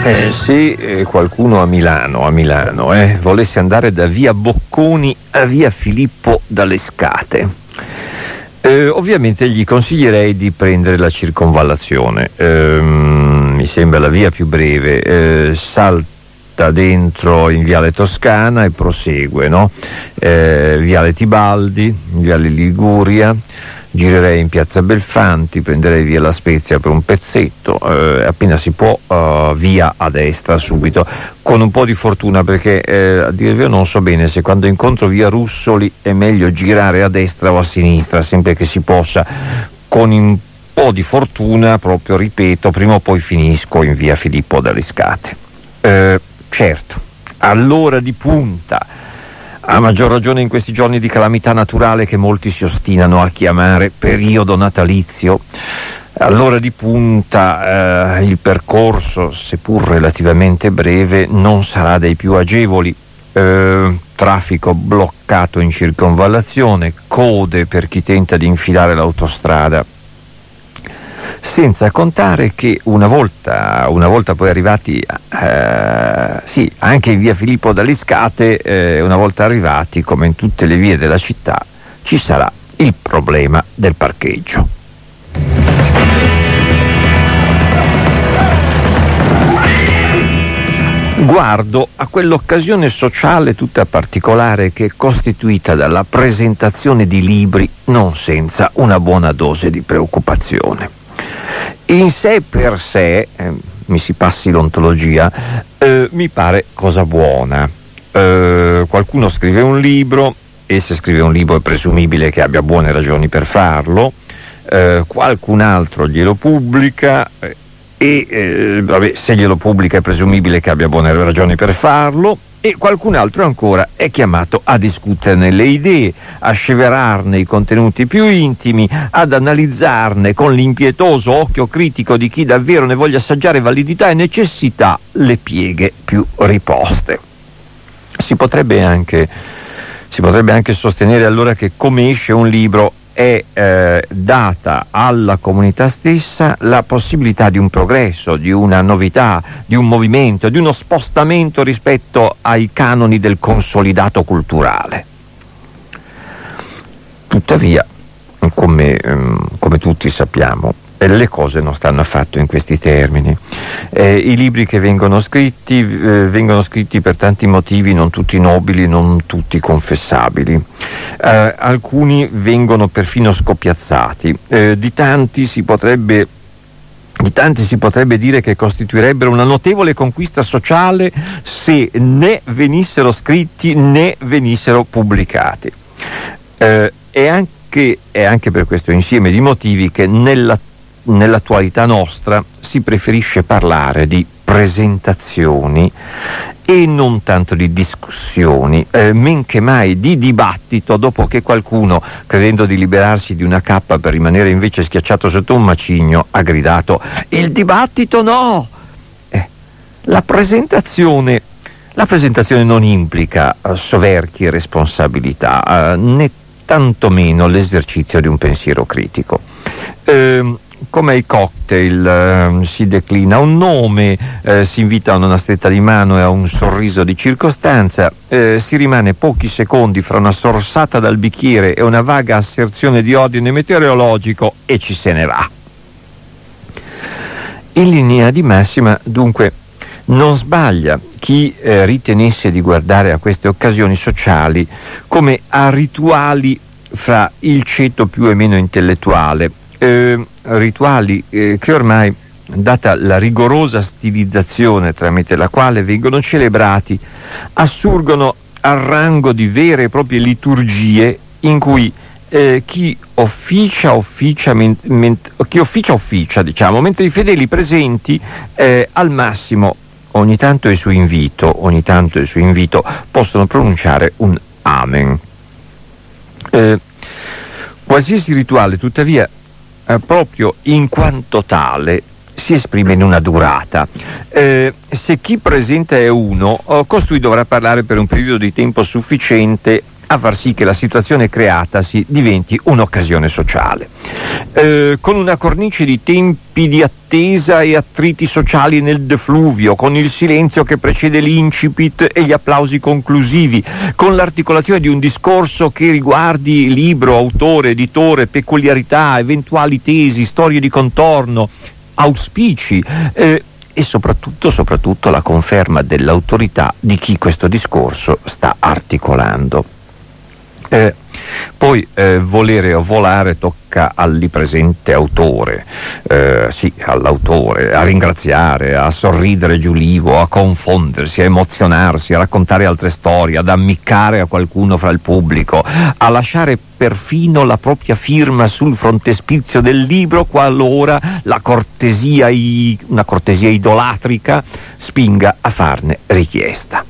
Se qualcuno a Milano volesse andare da via Bocconi a via Filippo dalle Scate, ovviamente gli consiglierei di prendere la circonvallazione, mi sembra la via più breve, salta dentro in viale Toscana e prosegue, no? Viale Tibaldi, viale Liguria, girerei in piazza Belfanti, prenderei via La Spezia per un pezzetto, appena si può via a destra subito, con un po' di fortuna, perché a dire il vero non so bene se quando incontro via Russoli è meglio girare a destra o a sinistra, sempre che si possa. Con un po' di fortuna, proprio ripeto, prima o poi finisco in via Filippo dalle Scate. Certo, all'ora di punta, a maggior ragione in questi giorni di calamità naturale che molti si ostinano a chiamare periodo natalizio, all'ora di punta il percorso, seppur relativamente breve, non sarà dei più agevoli. Traffico bloccato in circonvallazione, code per chi tenta di infilare l'autostrada. Senza contare che una volta poi arrivati anche in via Filippo dalle Scate, una volta arrivati, come in tutte le vie della città, ci sarà il problema del parcheggio. Guardo a quell'occasione sociale tutta particolare che è costituita dalla presentazione di libri, non senza una buona dose di preoccupazione. In sé per sé, mi si passi l'ontologia, mi pare cosa buona. Qualcuno scrive un libro, e se scrive un libro è presumibile che abbia buone ragioni per farlo, qualcun altro glielo pubblica, se glielo pubblica è presumibile che abbia buone ragioni per farlo, e qualcun altro ancora è chiamato a discuterne le idee, a sceverarne i contenuti più intimi, ad analizzarne con l'impietoso occhio critico di chi davvero ne voglia assaggiare validità e necessità le pieghe più riposte. Si potrebbe anche sostenere allora che come esce un libro è data alla comunità stessa la possibilità di un progresso, di una novità, di un movimento, di uno spostamento rispetto ai canoni del consolidato culturale. Tuttavia, come tutti sappiamo, le cose non stanno affatto in questi termini. I libri che vengono scritti per tanti motivi, non tutti nobili, non tutti confessabili. Alcuni vengono perfino scopiazzati. Di tanti si potrebbe dire che costituirebbero una notevole conquista sociale se né venissero scritti né venissero pubblicati. È anche per questo insieme di motivi che nell'attualità nostra si preferisce parlare di presentazioni e non tanto di discussioni, men che mai di dibattito, dopo che qualcuno, credendo di liberarsi di una cappa per rimanere invece schiacciato sotto un macigno, ha gridato: il dibattito no! La presentazione non implica soverchie responsabilità, né tantomeno l'esercizio di un pensiero critico. Come ai cocktail, si declina un nome, si invita a una stretta di mano e a un sorriso di circostanza, si rimane pochi secondi fra una sorsata dal bicchiere e una vaga asserzione di ordine meteorologico e ci se ne va. In linea di massima, dunque, non sbaglia chi ritenesse di guardare a queste occasioni sociali come a rituali fra il ceto più e meno intellettuale, rituali che ormai, data la rigorosa stilizzazione tramite la quale vengono celebrati, assurgono al rango di vere e proprie liturgie in cui chi officia, diciamo, mentre i fedeli presenti al massimo ogni tanto e su invito possono pronunciare un amen. Qualsiasi rituale, tuttavia, proprio in quanto tale, si esprime in una durata. Se chi presenta è uno, costui dovrà parlare per un periodo di tempo sufficiente a far sì che la situazione creatasi diventi un'occasione sociale. Con una cornice di tempi di attesa e attriti sociali nel defluvio, con il silenzio che precede l'incipit e gli applausi conclusivi, con l'articolazione di un discorso che riguardi libro, autore, editore, peculiarità, eventuali tesi, storie di contorno, auspici, e soprattutto la conferma dell'autorità di chi questo discorso sta articolando. Poi volere o volare tocca all'ipresente autore, sì, all'autore, a ringraziare, a sorridere giulivo, a confondersi, a emozionarsi, a raccontare altre storie, ad ammiccare a qualcuno fra il pubblico, a lasciare perfino la propria firma sul frontespizio del libro qualora una cortesia idolatrica spinga a farne richiesta.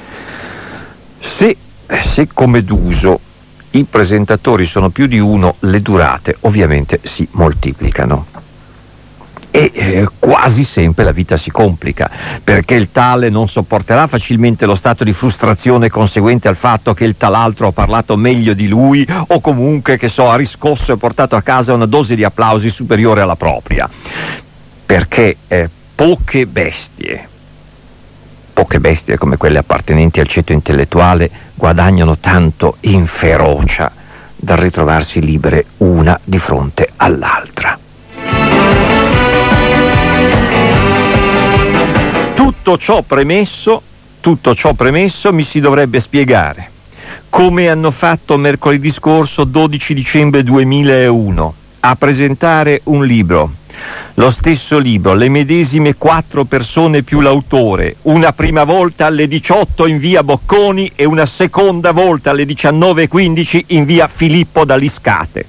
Se come d'uso i presentatori sono più di uno, le durate ovviamente si moltiplicano e quasi sempre la vita si complica, perché il tale non sopporterà facilmente lo stato di frustrazione conseguente al fatto che il tal'altro ha parlato meglio di lui, o comunque ha riscosso e portato a casa una dose di applausi superiore alla propria, perché poche bestie come quelle appartenenti al ceto intellettuale guadagnano tanto in ferocia dal ritrovarsi libere una di fronte all'altra. Tutto ciò premesso, mi si dovrebbe spiegare, come hanno fatto mercoledì scorso 12 dicembre 2001, a presentare un libro. Lo stesso libro, le medesime 4 persone più l'autore, una prima volta alle 18 in via Bocconi e una seconda volta alle 19:15 in via Filippo da Liscate.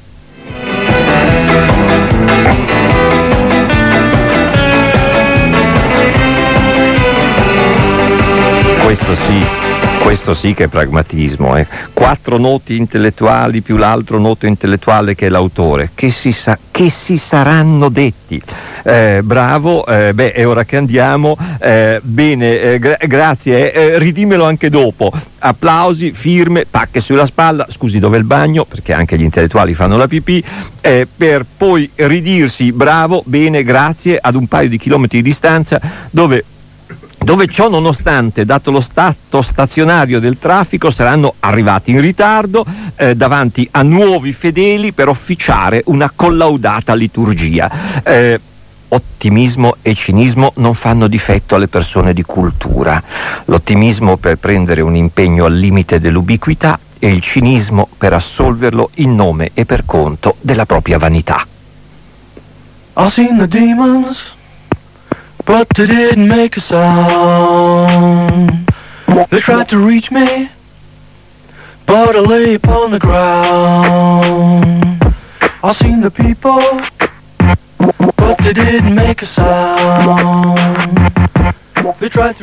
Questo sì che è pragmatismo, 4 noti intellettuali più l'altro noto intellettuale che è l'autore, che si saranno detti. Bravo, è ora che andiamo, bene, grazie, ridimelo anche dopo. Applausi, firme, pacche sulla spalla, scusi dov'è il bagno, perché anche gli intellettuali fanno la pipì, per poi ridirsi bravo, bene, grazie, ad un paio di chilometri di distanza, dove ciò nonostante, dato lo stato stazionario del traffico, saranno arrivati in ritardo davanti a nuovi fedeli per officiare una collaudata liturgia. Ottimismo e cinismo non fanno difetto alle persone di cultura. L'ottimismo per prendere un impegno al limite dell'ubiquità e il cinismo per assolverlo in nome e per conto della propria vanità. I've seen the demons, but they didn't make a sound. They tried to reach me, but I lay upon the ground. I've seen the people, but they didn't make a sound. They tried to